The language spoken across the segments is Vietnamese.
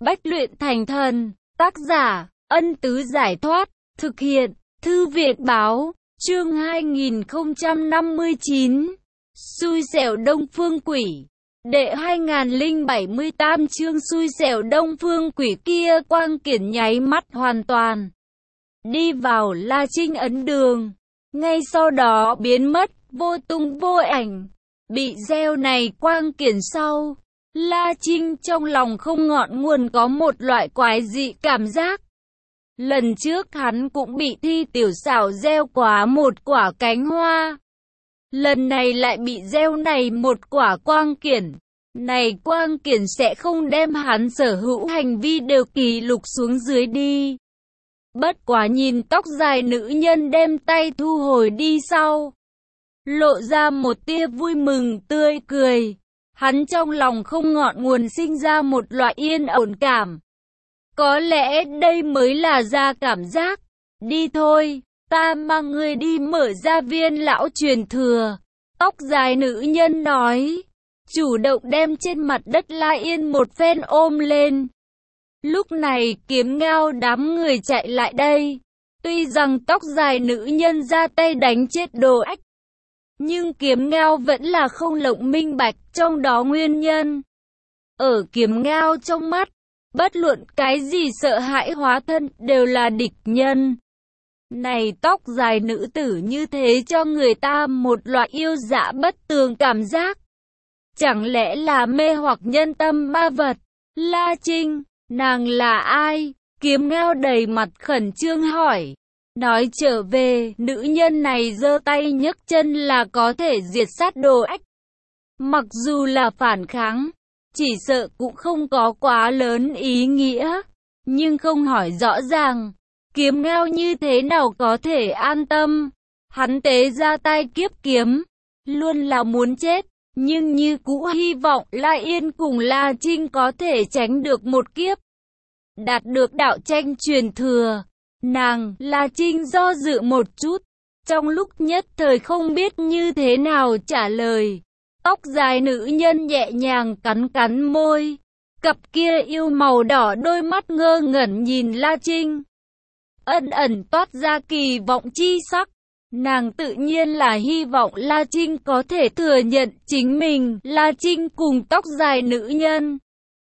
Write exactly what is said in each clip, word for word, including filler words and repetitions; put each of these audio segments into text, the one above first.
Bách luyện thành thần. Tác giả, Ân Tứ Giải Thoát. Thực hiện, Thư viện Báo. Chương hai nghìn không trăm năm mươi chín. Xui xẻo Đông Phương Quỷ. Đệ hai nghìn không trăm bảy mươi tám chương xui xẻo Đông Phương Quỷ. Kia Quang Kiển nháy mắt hoàn toàn đi vào La Trinh ấn đường, ngay sau đó biến mất, vô tung vô ảnh. Bị gieo này Quang Kiển sau, La Trinh trong lòng không ngọn nguồn có một loại quái dị cảm giác. Lần trước hắn cũng bị Thi Tiểu Xảo gieo quá một quả cánh hoa. Lần này lại bị gieo này một quả Quang Kiển. Này Quang Kiển sẽ không đem hắn sở hữu hành vi đều kỷ lục xuống dưới đi. Bất quá nhìn tóc dài nữ nhân đem tay thu hồi đi sau, lộ ra một tia vui mừng tươi cười. Hắn trong lòng không ngọn nguồn sinh ra một loại yên ổn cảm. Có lẽ đây mới là ra cảm giác. Đi thôi, ta mang người đi mở ra viên lão truyền thừa. Tóc dài nữ nhân nói, chủ động đem trên mặt đất La Yên một phen ôm lên. Lúc này Kiếm Ngao đám người chạy lại đây. Tuy rằng tóc dài nữ nhân ra tay đánh chết Đồ Ách, nhưng Kiếm Ngao vẫn là không lộng minh bạch trong đó nguyên nhân. Ở Kiếm Ngao trong mắt, bất luận cái gì sợ hãi hóa thân đều là địch nhân. Này tóc dài nữ tử như thế cho người ta một loại yêu dã bất tường cảm giác. Chẳng lẽ là mê hoặc nhân tâm ma vật? La Trinh, nàng là ai? Kiếm Ngao đầy mặt khẩn trương hỏi. Nói trở về, nữ nhân này giơ tay nhấc chân là có thể diệt sát Đồ Ách. Mặc dù là phản kháng, chỉ sợ cũng không có quá lớn ý nghĩa. Nhưng không hỏi rõ ràng, Kiếm Ngao như thế nào có thể an tâm. Hắn tế ra tay kiếp kiếm, luôn là muốn chết. Nhưng như cũ hy vọng La Yên cùng La Trinh có thể tránh được một kiếp, đạt được đạo tranh truyền thừa. Nàng, La Trinh do dự một chút, trong lúc nhất thời không biết như thế nào trả lời. Tóc dài nữ nhân nhẹ nhàng cắn cắn môi, cặp kia yêu màu đỏ đôi mắt ngơ ngẩn nhìn La Trinh, ẩn ẩn toát ra kỳ vọng chi sắc. Nàng tự nhiên là hy vọng La Trinh có thể thừa nhận chính mình. La Trinh cùng tóc dài nữ nhân,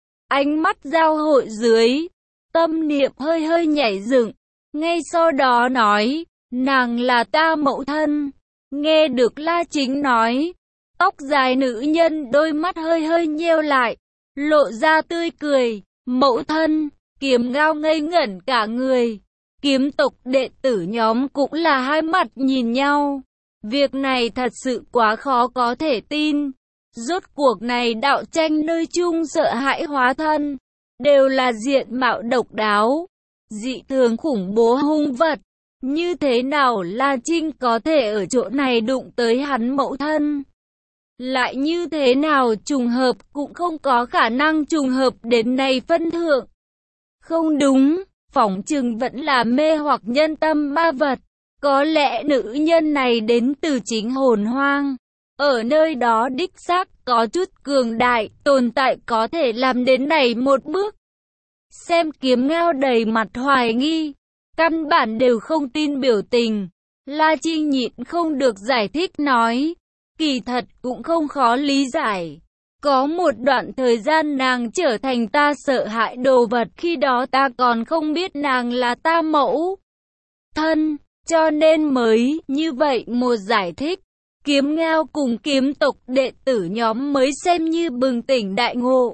ánh mắt giao hội dưới, tâm niệm hơi hơi nhảy dựng. Ngay sau đó nói, nàng là ta mẫu thân. Nghe được La Trinh nói, tóc dài nữ nhân đôi mắt hơi hơi nheo lại, lộ ra tươi cười. Mẫu thân. Kiếm Ngao ngây ngẩn cả người. Kiếm tộc đệ tử nhóm cũng là hai mặt nhìn nhau. Việc này thật sự quá khó có thể tin. Rốt cuộc này đạo tranh nơi chung sợ hãi hóa thân, đều là diện mạo độc đáo, dị thường khủng bố hung vật. Như thế nào La Trinh có thể ở chỗ này đụng tới hắn mẫu thân? Lại như thế nào trùng hợp cũng không có khả năng trùng hợp đến này phân thượng. Không đúng, phỏng chừng vẫn là mê hoặc nhân tâm ma vật. Có lẽ nữ nhân này đến từ chính hồn hoang. Ở nơi đó đích xác có chút cường đại, tồn tại có thể làm đến này một bước. Xem Kiếm Ngao đầy mặt hoài nghi, căn bản đều không tin biểu tình. La Trinh nhịn không được giải thích nói, kỳ thật cũng không khó lý giải. Có một đoạn thời gian nàng trở thành ta sợ hãi đồ vật, khi đó ta còn không biết nàng là ta mẫu thân, cho nên mới như vậy một giải thích. Kiếm Ngao cùng kiếm tộc đệ tử nhóm mới xem như bừng tỉnh đại ngộ.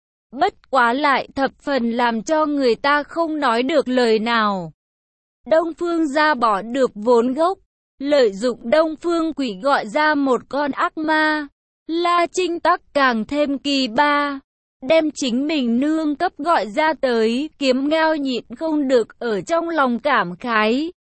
Bất quá lại thập phần làm cho người ta không nói được lời nào. Đông Phương gia bỏ được vốn gốc, lợi dụng Đông Phương Quỷ gọi ra một con ác ma. La Trinh tắc càng thêm kỳ ba, đem chính mình nương cấp gọi ra tới. Kiếm Ngao nhịn không được ở trong lòng cảm khái.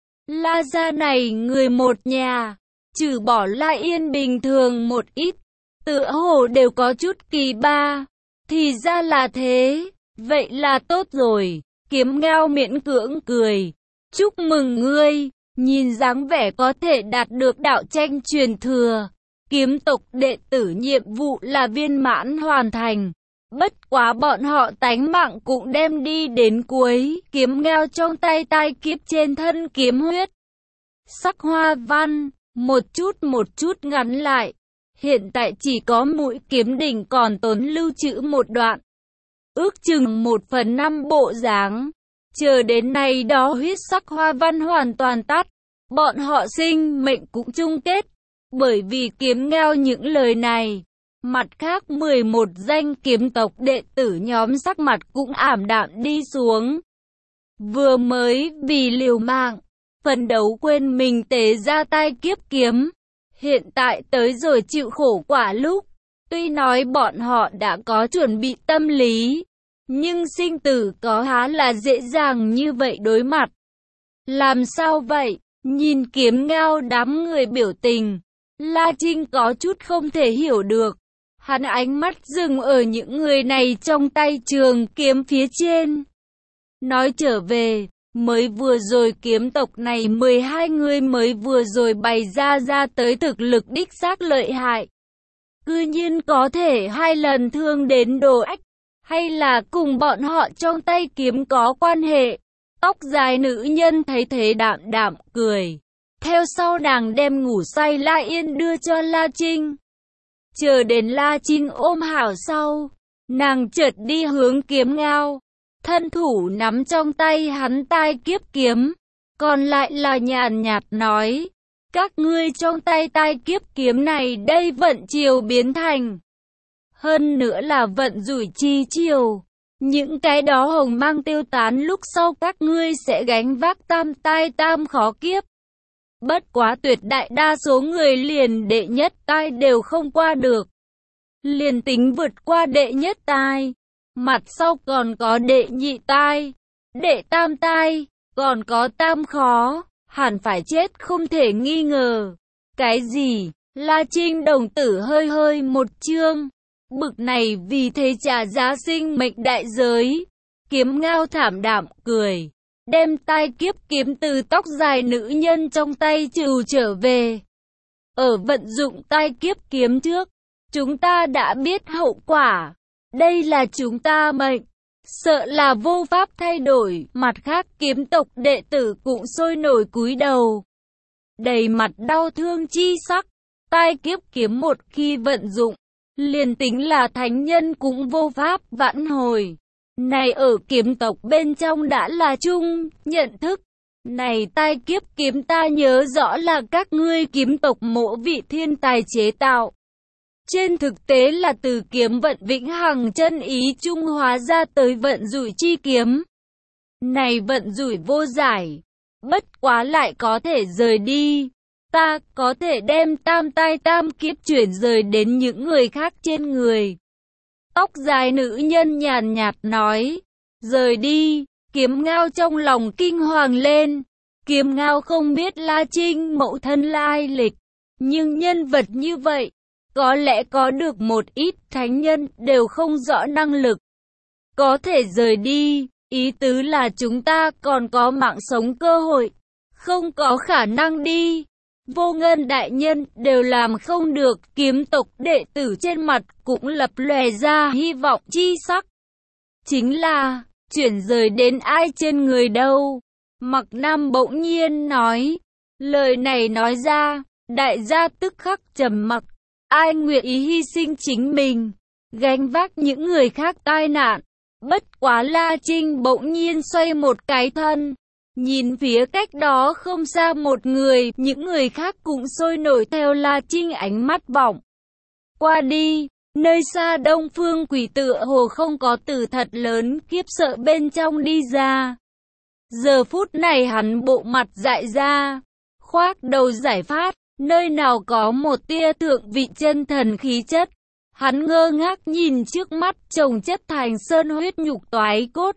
La gia này người một nhà, trừ bỏ La Yên bình thường một ít, tựa hồ đều có chút kỳ ba. Thì ra là thế, vậy là tốt rồi. Kiếm Ngao miễn cưỡng cười. Chúc mừng ngươi, nhìn dáng vẻ có thể đạt được đạo tranh truyền thừa. Kiếm tộc đệ tử nhiệm vụ là viên mãn hoàn thành. Bất quá bọn họ tánh mạng cũng đem đi đến cuối, kiếm ngao trong tay tai kiếp trên thân kiếm huyết. Sắc hoa văn, một chút một chút ngắn lại. Hiện tại chỉ có mũi kiếm đỉnh còn tồn lưu trữ một đoạn. Ước chừng một phần năm bộ dáng. Chờ đến nay đó huyết sắc hoa văn hoàn toàn tắt. Bọn họ sinh mệnh cũng chung kết. Bởi vì kiếm ngao những lời này. Mặt khác mười một danh kiếm tộc đệ tử nhóm sắc mặt cũng ảm đạm đi xuống. Vừa mới vì liều mạng, phấn đấu quên mình tế ra tai kiếp kiếm. Hiện tại tới rồi chịu khổ quả lúc. Tuy nói bọn họ đã có chuẩn bị tâm lý, nhưng sinh tử có há là dễ dàng như vậy đối mặt. Làm sao vậy? Nhìn kiếm ngao đám người biểu tình, La Trinh có chút không thể hiểu được. Hắn ánh mắt dừng ở những người này trong tay trường kiếm phía trên. Nói trở về, mới vừa rồi kiếm tộc này mười hai người mới vừa rồi bày ra ra tới thực lực đích xác lợi hại. Cư nhiên có thể hai lần thương đến Đồ Ách, hay là cùng bọn họ trong tay kiếm có quan hệ. Tóc dài nữ nhân thấy thế đạm đạm cười. Theo sau nàng đem ngủ say La Yên đưa cho La Trinh. Chờ đến La Trinh ôm hảo sau, nàng chợt đi hướng kiếm ngao. Thân thủ nắm trong tay hắn tai kiếp kiếm, còn lại là nhàn nhạt nói, các ngươi trong tay tai kiếp kiếm này đây vận chiều biến thành. Hơn nữa là vận rủi chi chiều, những cái đó hồng mang tiêu tán lúc sau các ngươi sẽ gánh vác tam tai tam khó kiếp. Bất quá tuyệt đại đa số người liền đệ nhất tai đều không qua được. Liền tính vượt qua đệ nhất tai, mặt sau còn có đệ nhị tai, đệ tam tai, còn có tam khó, hẳn phải chết không thể nghi ngờ. Cái gì? La Trinh đồng tử hơi hơi một chương, bực này vì thế trả giá sinh mệnh đại giới. Kiếm ngao thảm đạm cười, đem tai kiếp kiếm từ tóc dài nữ nhân trong tay trừ trở về. Ở vận dụng tai kiếp kiếm trước, chúng ta đã biết hậu quả. Đây là chúng ta mệnh, sợ là vô pháp thay đổi. Mặt khác kiếm tộc đệ tử cũng sôi nổi cúi đầu, đầy mặt đau thương chi sắc. Tai kiếp kiếm một khi vận dụng, liền tính là thánh nhân cũng vô pháp vãn hồi. Này ở kiếm tộc bên trong đã là chung nhận thức. Này tai kiếp kiếm ta nhớ rõ là các ngươi kiếm tộc mộ vị thiên tài chế tạo. Trên thực tế là từ kiếm vận vĩnh hằng chân ý trung hóa ra tới vận rủi chi kiếm. Này vận rủi vô giải, bất quá lại có thể rời đi. Ta có thể đem tam tai tam kiếp chuyển rời đến những người khác trên người. Tóc dài nữ nhân nhàn nhạt nói, rời đi. Kiếm ngao trong lòng kinh hoàng lên. Kiếm ngao không biết La Trinh mẫu thân lai lịch, nhưng nhân vật như vậy, có lẽ có được một ít thánh nhân đều không rõ năng lực. Có thể rời đi, ý tứ là chúng ta còn có mạng sống cơ hội, không có khả năng đi. Vô Ngân đại nhân đều làm không được. Kiếm tộc đệ tử trên mặt cũng lập lòe ra hy vọng chi sắc. Chính là, chuyển rời đến ai trên người đâu? Mặc Nam bỗng nhiên nói. Lời này nói ra, đại gia tức khắc trầm mặc. Ai nguyện ý hy sinh chính mình, gánh vác những người khác tai nạn. Bất quá La Trinh bỗng nhiên xoay một cái thân, nhìn phía cách đó không xa một người, những người khác cũng sôi nổi theo La Trinh ánh mắt vọng qua đi. Nơi xa Đông Phương Quỷ tựa hồ không có từ thật lớn khiếp sợ bên trong đi ra. Giờ phút này hắn bộ mặt dại ra, khoác đầu giải phát, nơi nào có một tia thượng vị chân thần khí chất. Hắn ngơ ngác nhìn trước mắt chồng chất thành sơn huyết nhục toái cốt,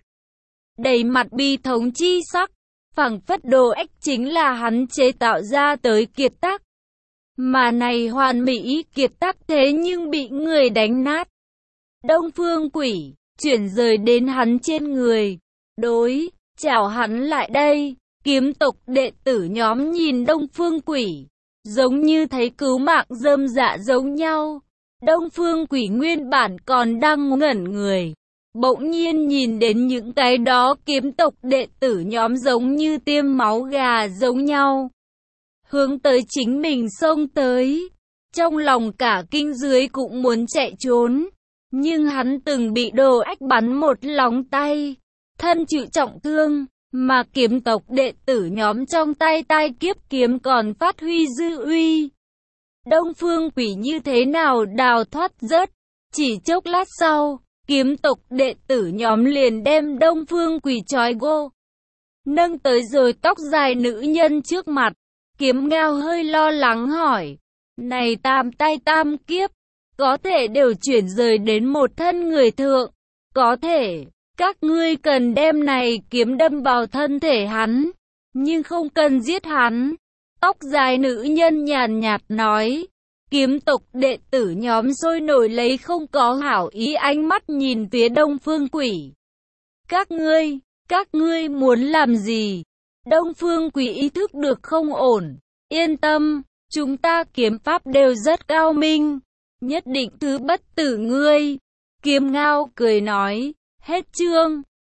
đầy mặt bi thống chi sắc, phảng phất Đồ Ách chính là hắn chế tạo ra tới kiệt tác. Mà này hoàn mỹ kiệt tác thế nhưng bị người đánh nát. Đông Phương Quỷ chuyển rời đến hắn trên người, đối chào hắn lại đây. Kiếm tộc đệ tử nhóm nhìn Đông Phương Quỷ, giống như thấy cứu mạng rơm dạ giống nhau. Đông Phương Quỷ nguyên bản còn đang ngẩn người, bỗng nhiên nhìn đến những cái đó kiếm tộc đệ tử nhóm giống như tiêm máu gà giống nhau, hướng tới chính mình xông tới. Trong lòng cả kinh dưới cũng muốn chạy trốn, nhưng hắn từng bị đồ ách bắn một lóng tay, thân chịu trọng thương, mà kiếm tộc đệ tử nhóm trong tay tai kiếp kiếm còn phát huy dư uy. Đông Phương Quỷ như thế nào đào thoát rớt, chỉ chốc lát sau, kiếm tộc đệ tử nhóm liền đem Đông Phương Quỷ trói gô, nâng tới rồi tóc dài nữ nhân trước mặt. Kiếm Ngao hơi lo lắng hỏi, này tam tay tam kiếp, có thể đều chuyển rời đến một thân người thượng, có thể, các ngươi cần đem này kiếm đâm vào thân thể hắn, nhưng không cần giết hắn. Tóc dài nữ nhân nhàn nhạt nói. Kiếm tộc đệ tử nhóm sôi nổi lấy không có hảo ý ánh mắt nhìn phía Đông Phương Quỷ. Các ngươi, các ngươi muốn làm gì? Đông Phương Quỷ ý thức được không ổn. Yên tâm, chúng ta kiếm pháp đều rất cao minh, nhất định thứ bất tử ngươi. Kiếm Ngao cười nói, hết chương.